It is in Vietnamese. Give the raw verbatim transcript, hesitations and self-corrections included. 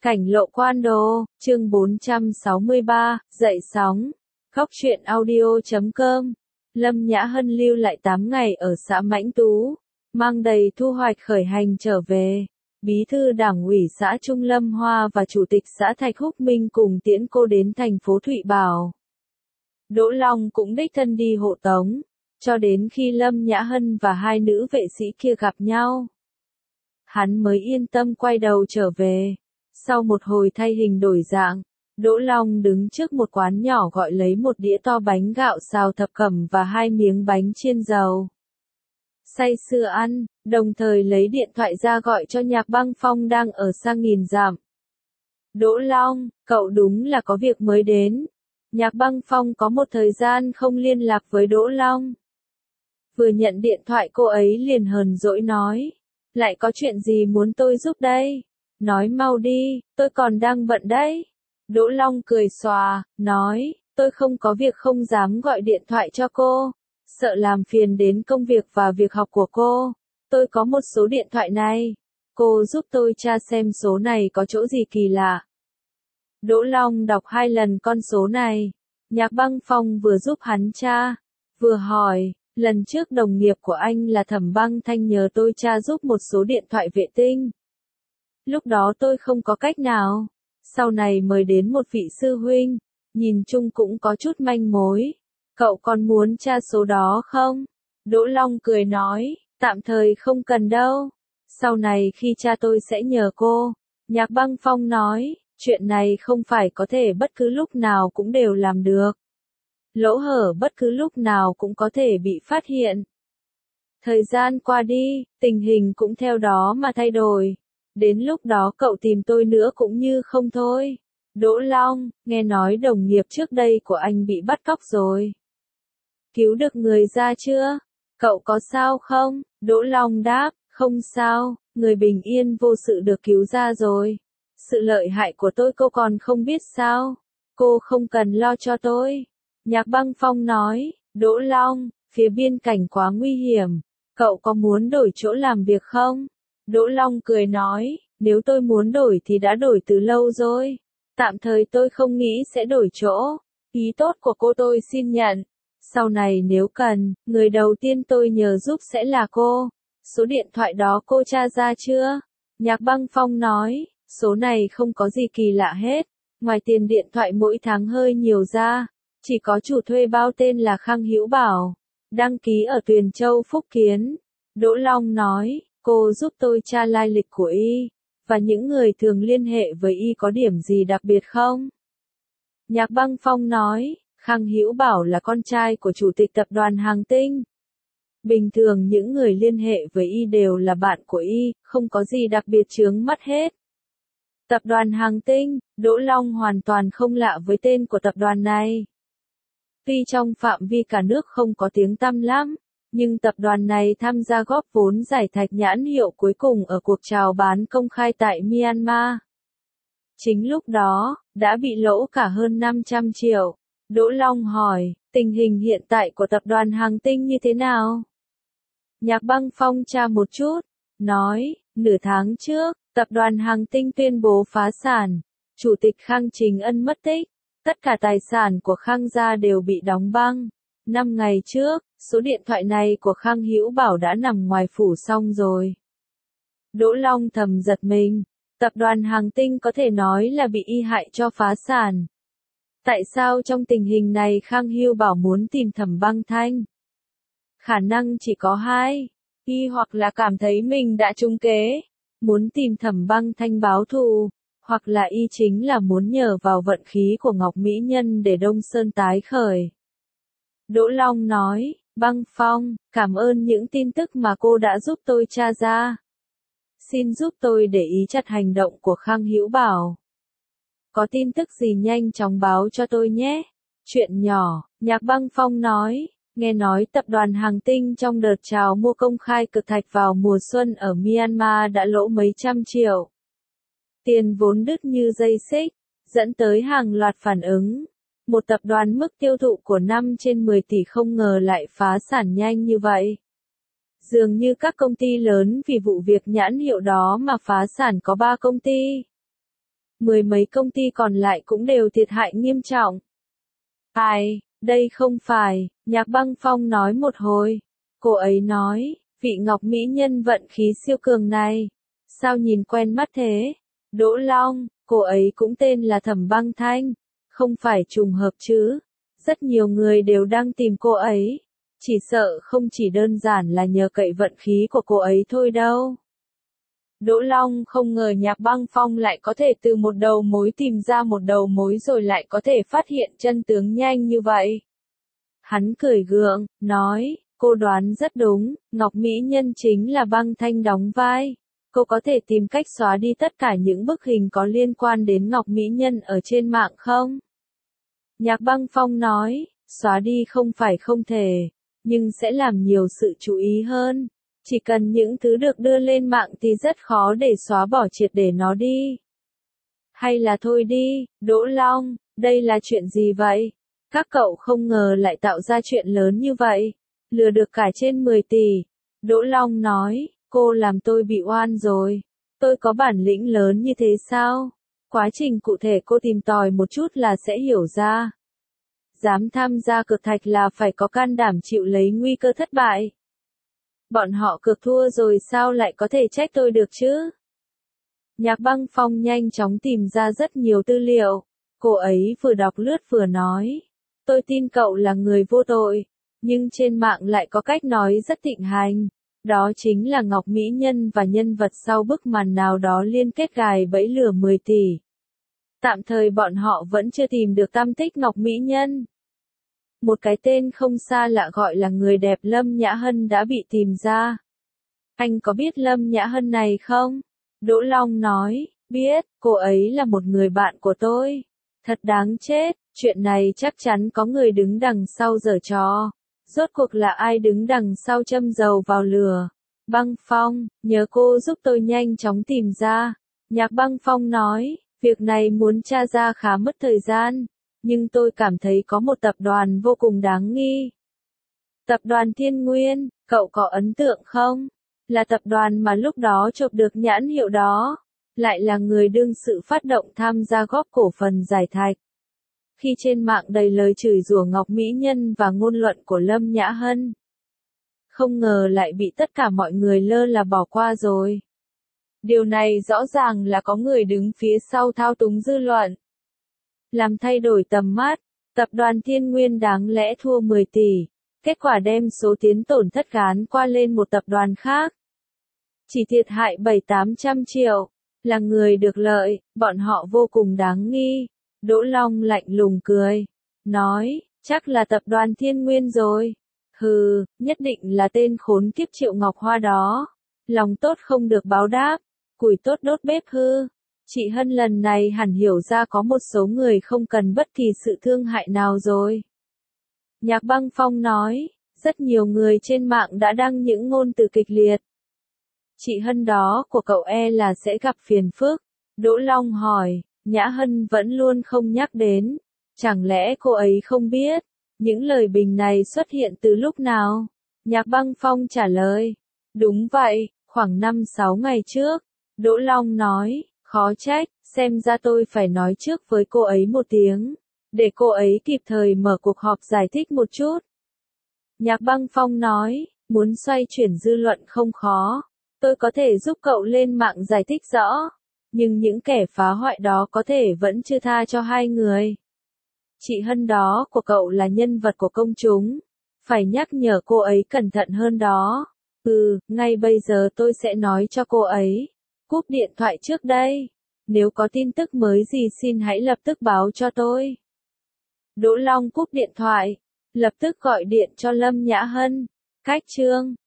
Cảnh lộ quan đồ, chương bốn trăm sáu mươi ba, dậy sóng. Góc truyện audio chấm com. Lâm Nhã Hân lưu lại tám ngày ở xã Mãnh Tú, mang đầy thu hoạch khởi hành trở về. Bí thư Đảng ủy xã Trung Lâm Hoa và Chủ tịch xã Thạch Húc Minh cùng tiễn cô đến thành phố Thụy Bảo. Đỗ Long cũng đích thân đi hộ tống, cho đến khi Lâm Nhã Hân và hai nữ vệ sĩ kia gặp nhau, hắn mới yên tâm quay đầu trở về. Sau một hồi thay hình đổi dạng, Đỗ Long đứng trước một quán nhỏ gọi lấy một đĩa to bánh gạo xào thập cẩm và hai miếng bánh chiên dầu. Say sưa ăn, đồng thời lấy điện thoại ra gọi cho Nhạc Băng Phong đang ở xa nghìn dặm. Đỗ Long, cậu đúng là có việc mới đến. Nhạc Băng Phong có một thời gian không liên lạc với Đỗ Long. Vừa nhận điện thoại cô ấy liền hờn dỗi nói. Lại có chuyện gì muốn tôi giúp đây? Nói mau đi, tôi còn đang bận đấy. Đỗ Long cười xòa, nói, tôi không có việc không dám gọi điện thoại cho cô. Sợ làm phiền đến công việc và việc học của cô. Tôi có một số điện thoại này. Cô giúp tôi tra xem số này có chỗ gì kỳ lạ. Đỗ Long đọc hai lần con số này. Nhạc Băng Phong vừa giúp hắn tra, vừa hỏi, lần trước đồng nghiệp của anh là Thẩm Băng Thanh nhờ tôi tra giúp một số điện thoại vệ tinh. Lúc đó tôi không có cách nào. Sau này mời đến một vị sư huynh, nhìn chung cũng có chút manh mối. Cậu còn muốn tra số đó không? Đỗ Long cười nói, tạm thời không cần đâu. Sau này khi cha tôi sẽ nhờ cô. Nhạc Băng Phong nói, chuyện này không phải có thể bất cứ lúc nào cũng đều làm được. Lỗ hở bất cứ lúc nào cũng có thể bị phát hiện. Thời gian qua đi, tình hình cũng theo đó mà thay đổi. Đến lúc đó cậu tìm tôi nữa cũng như không thôi. Đỗ Long, nghe nói đồng nghiệp trước đây của anh bị bắt cóc rồi. Cứu được người ra chưa? Cậu có sao không? Đỗ Long đáp, không sao, người bình yên vô sự được cứu ra rồi. Sự lợi hại của tôi cô còn không biết sao? Cô không cần lo cho tôi. Nhạc Băng Phong nói, Đỗ Long, phía biên cảnh quá nguy hiểm. Cậu có muốn đổi chỗ làm việc không? Đỗ Long cười nói, nếu tôi muốn đổi thì đã đổi từ lâu rồi. Tạm thời tôi không nghĩ sẽ đổi chỗ. Ý tốt của cô tôi xin nhận. Sau này nếu cần, người đầu tiên tôi nhờ giúp sẽ là cô. Số điện thoại đó cô tra ra chưa? Nhạc Băng Phong nói, số này không có gì kỳ lạ hết. Ngoài tiền điện thoại mỗi tháng hơi nhiều ra, chỉ có chủ thuê bao tên là Khang Hữu Bảo, đăng ký ở Tuyền Châu Phúc Kiến. Đỗ Long nói, cô giúp tôi tra lai lịch của y, và những người thường liên hệ với y có điểm gì đặc biệt không? Nhạc Băng Phong nói, Khang Hữu Bảo là con trai của chủ tịch tập đoàn Hàng Tinh. Bình thường những người liên hệ với y đều là bạn của y, không có gì đặc biệt chướng mắt hết. Tập đoàn Hàng Tinh, Đỗ Long hoàn toàn không lạ với tên của tập đoàn này. Tuy trong phạm vi cả nước không có tiếng tăm lắm, nhưng tập đoàn này tham gia góp vốn giải thạch nhãn hiệu cuối cùng ở cuộc chào bán công khai tại Myanmar. Chính lúc đó, đã bị lỗ cả hơn năm trăm triệu. Đỗ Long hỏi, tình hình hiện tại của tập đoàn Hàng Tinh như thế nào? Nhạc Băng Phong tra một chút, nói, nửa tháng trước, tập đoàn Hàng Tinh tuyên bố phá sản. Chủ tịch Khang Trình Ân mất tích. Tất cả tài sản của Khang gia đều bị đóng băng. Năm ngày trước, số điện thoại này của Khang Hữu Bảo đã nằm ngoài phủ xong rồi. Đỗ Long thầm giật mình. Tập đoàn Hàng Tinh có thể nói là bị y hại cho phá sản. Tại sao trong tình hình này Khang Hữu Bảo muốn tìm Thẩm Băng Thanh? Khả năng chỉ có hai. Y hoặc là cảm thấy mình đã trúng kế, muốn tìm Thẩm Băng Thanh báo thù, hoặc là y chính là muốn nhờ vào vận khí của Ngọc Mỹ Nhân để Đông Sơn tái khởi. Đỗ Long nói, Băng Phong, cảm ơn những tin tức mà cô đã giúp tôi tra ra. Xin giúp tôi để ý chặt hành động của Khang Hữu Bảo. Có tin tức gì nhanh chóng báo cho tôi nhé. Chuyện nhỏ, Nhạc Băng Phong nói, nghe nói tập đoàn Hàng Tinh trong đợt chào mua công khai cực thạch vào mùa xuân ở Myanmar đã lỗ mấy trăm triệu. Tiền vốn đứt như dây xích, dẫn tới hàng loạt phản ứng. Một tập đoàn mức tiêu thụ của năm trên mười tỷ không ngờ lại phá sản nhanh như vậy. Dường như các công ty lớn vì vụ việc nhãn hiệu đó mà phá sản có ba công ty. mười mấy công ty còn lại cũng đều thiệt hại nghiêm trọng. Ai, đây không phải, Nhạc Băng Phong nói một hồi. Cô ấy nói, vị ngọc mỹ nhân vận khí siêu cường này, sao nhìn quen mắt thế? Đỗ Long, cô ấy cũng tên là Thẩm Băng Thanh, không phải trùng hợp chứ? Rất nhiều người đều đang tìm cô ấy, chỉ sợ không chỉ đơn giản là nhờ cậy vận khí của cô ấy thôi đâu. Đỗ Long không ngờ Nhạc Băng Phong lại có thể từ một đầu mối tìm ra một đầu mối rồi lại có thể phát hiện chân tướng nhanh như vậy. Hắn cười gượng, nói, cô đoán rất đúng, Ngọc Mỹ Nhân chính là Băng Thanh đóng vai. Cô có thể tìm cách xóa đi tất cả những bức hình có liên quan đến Ngọc Mỹ Nhân ở trên mạng không? Nhạc Băng Phong nói, xóa đi không phải không thể, nhưng sẽ làm nhiều sự chú ý hơn. Chỉ cần những thứ được đưa lên mạng thì rất khó để xóa bỏ triệt để nó đi. Hay là thôi đi, Đỗ Long, đây là chuyện gì vậy? Các cậu không ngờ lại tạo ra chuyện lớn như vậy, lừa được cả trên mười tỷ. Đỗ Long nói, cô làm tôi bị oan rồi. Tôi có bản lĩnh lớn như thế sao? Quá trình cụ thể cô tìm tòi một chút là sẽ hiểu ra. Dám tham gia cược thạch là phải có can đảm chịu lấy nguy cơ thất bại. Bọn họ cược thua rồi sao lại có thể trách tôi được chứ? Nhạc Băng Phong nhanh chóng tìm ra rất nhiều tư liệu. Cô ấy vừa đọc lướt vừa nói. Tôi tin cậu là người vô tội, nhưng trên mạng lại có cách nói rất thịnh hành. Đó chính là Ngọc Mỹ Nhân và nhân vật sau bức màn nào đó liên kết gài bẫy lừa mười tỷ. Tạm thời bọn họ vẫn chưa tìm được tăm tích Ngọc Mỹ Nhân. Một cái tên không xa lạ gọi là người đẹp Lâm Nhã Hân đã bị tìm ra. Anh có biết Lâm Nhã Hân này không? Đỗ Long nói, biết, cô ấy là một người bạn của tôi. Thật đáng chết, chuyện này chắc chắn có người đứng đằng sau giở trò. Rốt cuộc là ai đứng đằng sau châm dầu vào lửa? Băng Phong, nhờ cô giúp tôi nhanh chóng tìm ra. Nhạc Băng Phong nói, việc này muốn tra ra khá mất thời gian, nhưng tôi cảm thấy có một tập đoàn vô cùng đáng nghi. Tập đoàn Thiên Nguyên, cậu có ấn tượng không? Là tập đoàn mà lúc đó chộp được nhãn hiệu đó, lại là người đương sự phát động tham gia góp cổ phần giải thạch. Khi trên mạng đầy lời chửi rủa Ngọc Mỹ Nhân và ngôn luận của Lâm Nhã Hân, không ngờ lại bị tất cả mọi người lơ là bỏ qua rồi. Điều này rõ ràng là có người đứng phía sau thao túng dư luận. Làm thay đổi tầm mắt, tập đoàn Thiên Nguyên đáng lẽ thua mười tỷ, kết quả đem số tiến tổn thất gán qua lên một tập đoàn khác. Chỉ thiệt hại bảy tám trăm triệu, là người được lợi, bọn họ vô cùng đáng nghi. Đỗ Long lạnh lùng cười, nói, chắc là tập đoàn Thiên Nguyên rồi. Hừ, nhất định là tên khốn kiếp Triệu Ngọc Hoa đó. Lòng tốt không được báo đáp, củi tốt đốt bếp hư. Chị Hân lần này hẳn hiểu ra có một số người không cần bất kỳ sự thương hại nào rồi. Nhạc Băng Phong nói, rất nhiều người trên mạng đã đăng những ngôn từ kịch liệt. Chị Hân đó của cậu e là sẽ gặp phiền phức. Đỗ Long hỏi, Nhã Hân vẫn luôn không nhắc đến. Chẳng lẽ cô ấy không biết, những lời bình này xuất hiện từ lúc nào? Nhạc Băng Phong trả lời, đúng vậy, khoảng năm sáu ngày trước. Đỗ Long nói, khó trách, xem ra tôi phải nói trước với cô ấy một tiếng, để cô ấy kịp thời mở cuộc họp giải thích một chút. Nhạc Băng Phong nói, muốn xoay chuyển dư luận không khó, tôi có thể giúp cậu lên mạng giải thích rõ, nhưng những kẻ phá hoại đó có thể vẫn chưa tha cho hai người. Chị Hân đó của cậu là nhân vật của công chúng, phải nhắc nhở cô ấy cẩn thận hơn đó. Ừ, ngay bây giờ tôi sẽ nói cho cô ấy. Cúp điện thoại trước đây. Nếu có tin tức mới gì xin hãy lập tức báo cho tôi. Đỗ Long cúp điện thoại, lập tức gọi điện cho Lâm Nhã Hân. Cách chương